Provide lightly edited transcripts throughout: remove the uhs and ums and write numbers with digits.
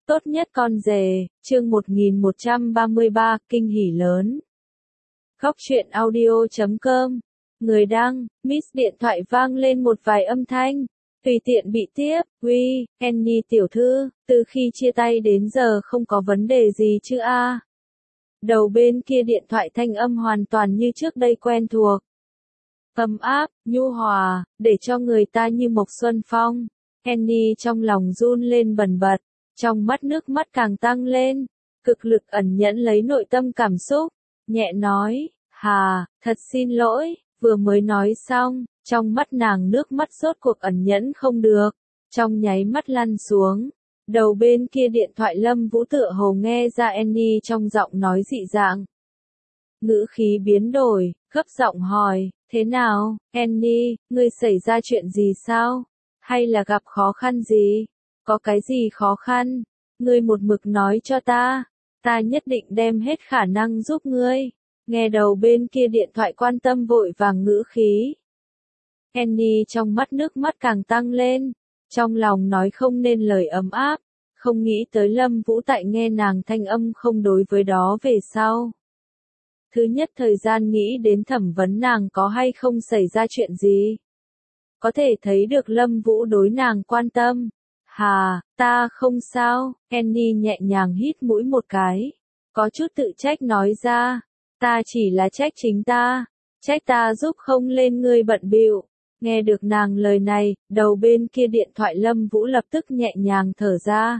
Tốt nhất con rể, chương 1133, kinh hỉ lớn. Góc truyện audio.com. Người đăng, Miss điện thoại vang lên một vài âm thanh. Tùy tiện bị tiếp, uy, Annie tiểu thư, từ khi chia tay đến giờ không có vấn đề gì chứ a? Đầu bên kia điện thoại thanh âm hoàn toàn như trước đây quen thuộc. Ấm áp, nhu hòa, để cho người ta như mộc xuân phong. Annie trong lòng run lên bần bật, trong mắt nước mắt càng tăng lên, cực lực ẩn nhẫn lấy nội tâm cảm xúc, nhẹ nói, hà, thật xin lỗi, vừa mới nói xong, trong mắt nàng nước mắt rốt cuộc ẩn nhẫn không được, trong nháy mắt lăn xuống. Đầu bên kia điện thoại Lâm Vũ tựa hồ nghe ra Annie trong giọng nói dị dạng. Ngữ khí biến đổi, gấp giọng hỏi, thế nào, Annie, ngươi xảy ra chuyện gì sao? Hay là gặp khó khăn gì? Có cái gì khó khăn? Ngươi một mực nói cho ta nhất định đem hết khả năng giúp ngươi. Nghe đầu bên kia điện thoại quan tâm vội vàng ngữ khí. Annie trong mắt nước mắt càng tăng lên, trong lòng nói không nên lời ấm áp, không nghĩ tới Lâm Vũ tại nghe nàng thanh âm không đối với đó về sau. Thứ nhất thời gian nghĩ đến thẩm vấn nàng có hay không xảy ra chuyện gì. Có thể thấy được Lâm Vũ đối nàng quan tâm. Hà, ta không sao, Annie nhẹ nhàng hít mũi một cái. Có chút tự trách nói ra, ta chỉ là trách chính ta, trách ta giúp không lên ngươi bận bịu. Nghe được nàng lời này, đầu bên kia điện thoại Lâm Vũ lập tức nhẹ nhàng thở ra.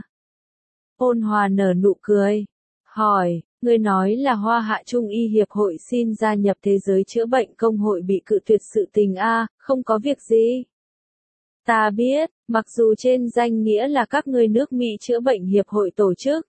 Ôn hòa nở nụ cười, hỏi, ngươi nói là Hoa Hạ Trung Y Hiệp hội xin gia nhập thế giới chữa bệnh công hội bị cự tuyệt sự tình a, không có việc gì. Ta biết, mặc dù trên danh nghĩa là các ngươi nước Mỹ chữa bệnh hiệp hội tổ chức.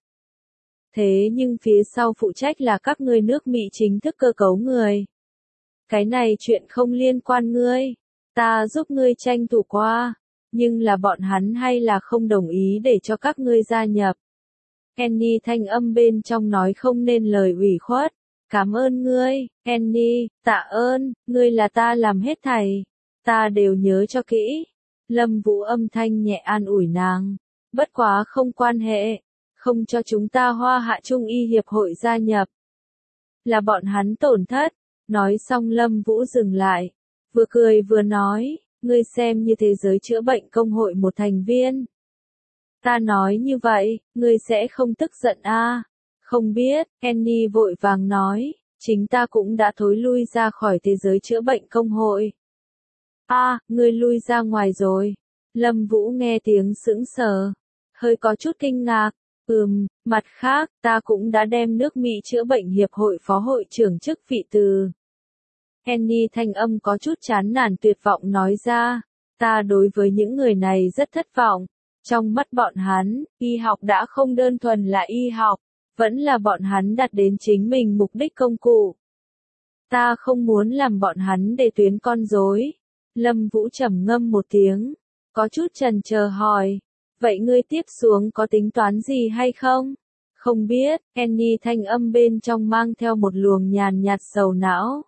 Thế nhưng phía sau phụ trách là các ngươi nước Mỹ chính thức cơ cấu người. Cái này chuyện không liên quan ngươi. Ta giúp ngươi tranh thủ qua. Nhưng là bọn hắn hay là không đồng ý để cho các ngươi gia nhập. Annie thanh âm bên trong nói không nên lời ủy khuất. Cảm ơn ngươi, Annie, tạ ơn, ngươi là ta làm hết thảy. Ta đều nhớ cho kỹ. Lâm Vũ âm thanh nhẹ an ủi nàng. Bất quá không quan hệ. Không cho chúng ta Hoa Hạ Trung Y Hiệp hội gia nhập. Là bọn hắn tổn thất. Nói xong Lâm Vũ dừng lại. Vừa cười vừa nói, ngươi xem như thế giới chữa bệnh công hội một thành viên. Ta nói như vậy, ngươi sẽ không tức giận a? Không biết, Annie vội vàng nói, chính ta cũng đã thối lui ra khỏi thế giới chữa bệnh công hội. Ngươi lui ra ngoài rồi. Lâm Vũ nghe tiếng sững sờ, hơi có chút kinh ngạc. Mặt khác, ta cũng đã đem nước Mỹ chữa bệnh hiệp hội phó hội trưởng chức vị từ. Annie thanh âm có chút chán nản tuyệt vọng nói ra, ta đối với những người này rất thất vọng. Trong mắt bọn hắn, y học đã không đơn thuần là y học, vẫn là bọn hắn đặt đến chính mình mục đích công cụ. Ta không muốn làm bọn hắn để tuyến con rối. Lâm Vũ trầm ngâm một tiếng, có chút chần chờ hỏi, vậy ngươi tiếp xuống có tính toán gì hay không? Không biết, Annie thanh âm bên trong mang theo một luồng nhàn nhạt sầu não.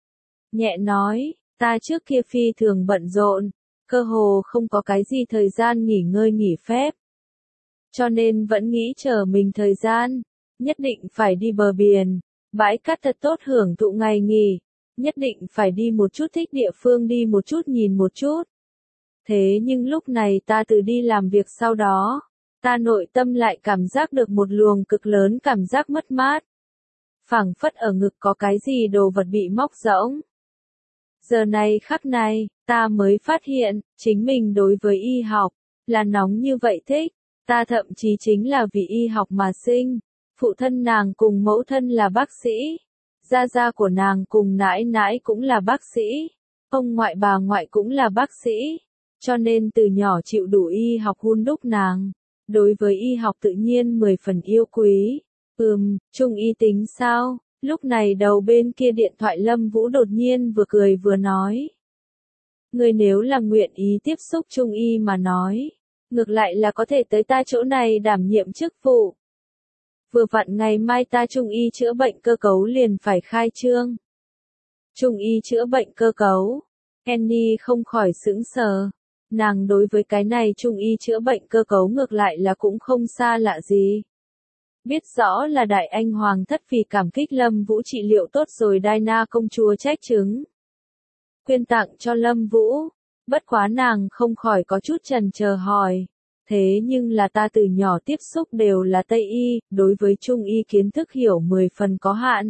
Nhẹ nói, ta trước kia phi thường bận rộn, cơ hồ không có cái gì thời gian nghỉ ngơi nghỉ phép. Cho nên vẫn nghĩ chờ mình thời gian, nhất định phải đi bờ biển, bãi cát thật tốt hưởng thụ ngày nghỉ, nhất định phải đi một chút thích địa phương đi một chút nhìn một chút. Thế nhưng lúc này ta tự đi làm việc sau đó, ta nội tâm lại cảm giác được một luồng cực lớn cảm giác mất mát. Phảng phất ở ngực có cái gì đồ vật bị móc rỗng. Giờ này khắc này, ta mới phát hiện, chính mình đối với y học, là nóng như vậy thích. Ta thậm chí chính là vì y học mà sinh. Phụ thân nàng cùng mẫu thân là bác sĩ. Gia gia của nàng cùng nãi nãi cũng là bác sĩ. Ông ngoại bà ngoại cũng là bác sĩ. Cho nên từ nhỏ chịu đủ y học hun đúc nàng. Đối với y học tự nhiên 10 phần yêu quý. Trung y tính sao? Lúc này đầu bên kia điện thoại Lâm Vũ đột nhiên vừa cười vừa nói. Ngươi nếu là nguyện ý tiếp xúc Trung y mà nói, ngược lại là có thể tới ta chỗ này đảm nhiệm chức vụ. Vừa vặn ngày mai ta Trung y chữa bệnh cơ cấu liền phải khai trương. Trung y chữa bệnh cơ cấu. Annie không khỏi sững sờ. Nàng đối với cái này trung y chữa bệnh cơ cấu ngược lại là cũng không xa lạ gì. Biết rõ là đại anh hoàng thất vì cảm kích Lâm Vũ trị liệu tốt rồi Diana công chúa trách chứng. Quyên tặng cho Lâm Vũ, bất quá nàng không khỏi có chút chần chờ hỏi. Thế nhưng là ta từ nhỏ tiếp xúc đều là Tây y, đối với Trung y kiến thức hiểu 10 phần có hạn.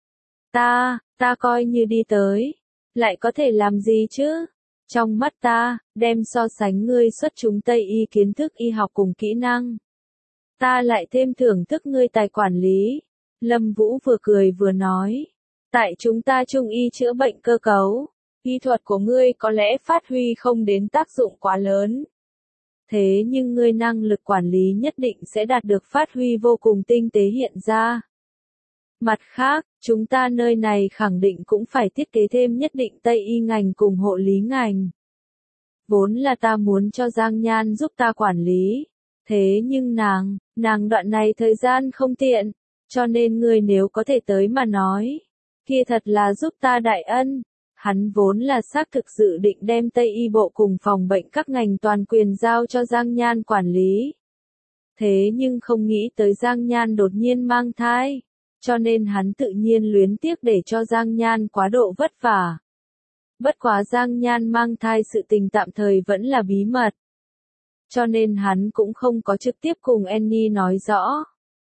Ta coi như đi tới, lại có thể làm gì chứ? Trong mắt ta, đem so sánh ngươi xuất chúng Tây y kiến thức y học cùng kỹ năng. Ta lại thêm thưởng thức ngươi tài quản lý. Lâm Vũ vừa cười vừa nói. Tại chúng ta Trung y chữa bệnh cơ cấu, y thuật của ngươi có lẽ phát huy không đến tác dụng quá lớn. Thế nhưng ngươi năng lực quản lý nhất định sẽ đạt được phát huy vô cùng tinh tế hiện ra. Mặt khác, chúng ta nơi này khẳng định cũng phải thiết kế thêm nhất định Tây y ngành cùng hộ lý ngành. Vốn là ta muốn cho Giang Nhan giúp ta quản lý. Thế nhưng nàng đoạn này thời gian không tiện, cho nên ngươi nếu có thể tới mà nói, kia thật là giúp ta đại ân. Hắn vốn là xác thực dự định đem Tây y bộ cùng phòng bệnh các ngành toàn quyền giao cho Giang Nhan quản lý. Thế nhưng không nghĩ tới Giang Nhan đột nhiên mang thai, cho nên hắn tự nhiên luyến tiếc để cho Giang Nhan quá độ vất vả. Bất quá Giang Nhan mang thai sự tình tạm thời vẫn là bí mật. Cho nên hắn cũng không có trực tiếp cùng Annie nói rõ.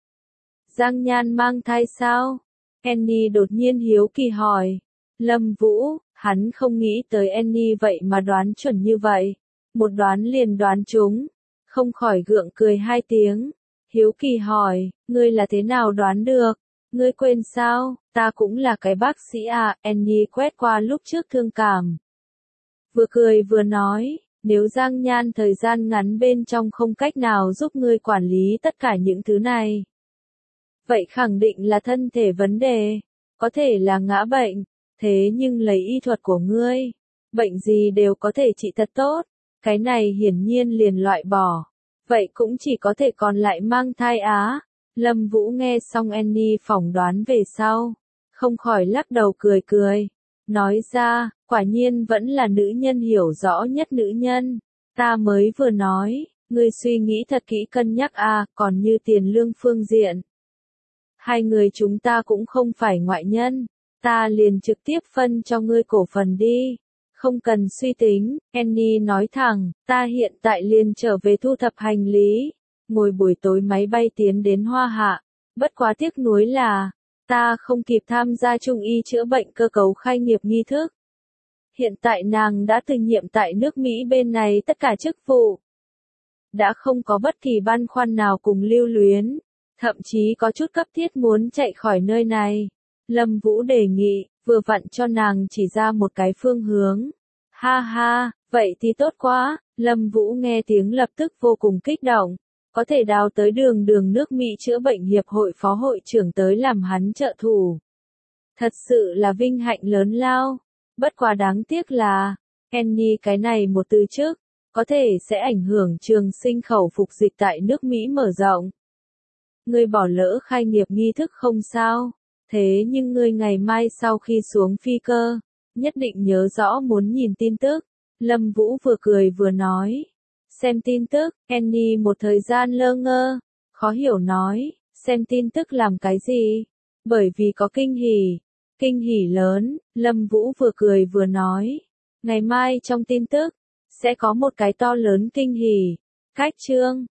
Giang Nhan mang thai sao? Annie đột nhiên hiếu kỳ hỏi. Lâm Vũ, hắn không nghĩ tới Annie vậy mà đoán chuẩn như vậy. Một đoán liền đoán trúng. Không khỏi gượng cười hai tiếng. Hiếu kỳ hỏi, ngươi là thế nào đoán được? Ngươi quên sao? Ta cũng là cái bác sĩ à? Annie quét qua lúc trước thương cảm. Vừa cười vừa nói. Nếu Giang Nhan thời gian ngắn bên trong không cách nào giúp ngươi quản lý tất cả những thứ này, vậy khẳng định là thân thể vấn đề, có thể là ngã bệnh, thế nhưng lấy y thuật của ngươi, bệnh gì đều có thể trị thật tốt, cái này hiển nhiên liền loại bỏ, vậy cũng chỉ có thể còn lại mang thai á. Lâm Vũ nghe xong Annie phỏng đoán về sau, không khỏi lắc đầu cười cười. Nói ra, quả nhiên vẫn là nữ nhân hiểu rõ nhất nữ nhân. Ta mới vừa nói, ngươi suy nghĩ thật kỹ cân nhắc à, còn như tiền lương phương diện. Hai người chúng ta cũng không phải ngoại nhân, ta liền trực tiếp phân cho ngươi cổ phần đi. Không cần suy tính, Annie nói thẳng, ta hiện tại liền trở về thu thập hành lý. Ngồi buổi tối máy bay tiến đến Hoa Hạ, bất quá tiếc nuối là, ta không kịp tham gia Trung y chữa bệnh cơ cấu khai nghiệp nghi thức. Hiện tại nàng đã từ nhiệm tại nước Mỹ bên này tất cả chức vụ. Đã không có bất kỳ băn khoăn nào cùng lưu luyến, thậm chí có chút cấp thiết muốn chạy khỏi nơi này. Lâm Vũ đề nghị, vừa vặn cho nàng chỉ ra một cái phương hướng. Ha ha, vậy thì tốt quá, Lâm Vũ nghe tiếng lập tức vô cùng kích động. Có thể đào tới đường nước Mỹ chữa bệnh hiệp hội phó hội trưởng tới làm hắn trợ thủ. Thật sự là vinh hạnh lớn lao. Bất quá đáng tiếc là, Annie cái này một từ trước, có thể sẽ ảnh hưởng trường sinh khẩu phục dịch tại nước Mỹ mở rộng. Ngươi bỏ lỡ khai nghiệp nghi thức không sao, thế nhưng ngươi ngày mai sau khi xuống phi cơ, nhất định nhớ rõ muốn nhìn tin tức. Lâm Vũ vừa cười vừa nói. Xem tin tức, Annie một thời gian lơ ngơ, khó hiểu nói, xem tin tức làm cái gì? Bởi vì có kinh hỉ lớn, Lâm Vũ vừa cười vừa nói. Ngày mai trong tin tức, sẽ có một cái to lớn kinh hỉ, cách chương.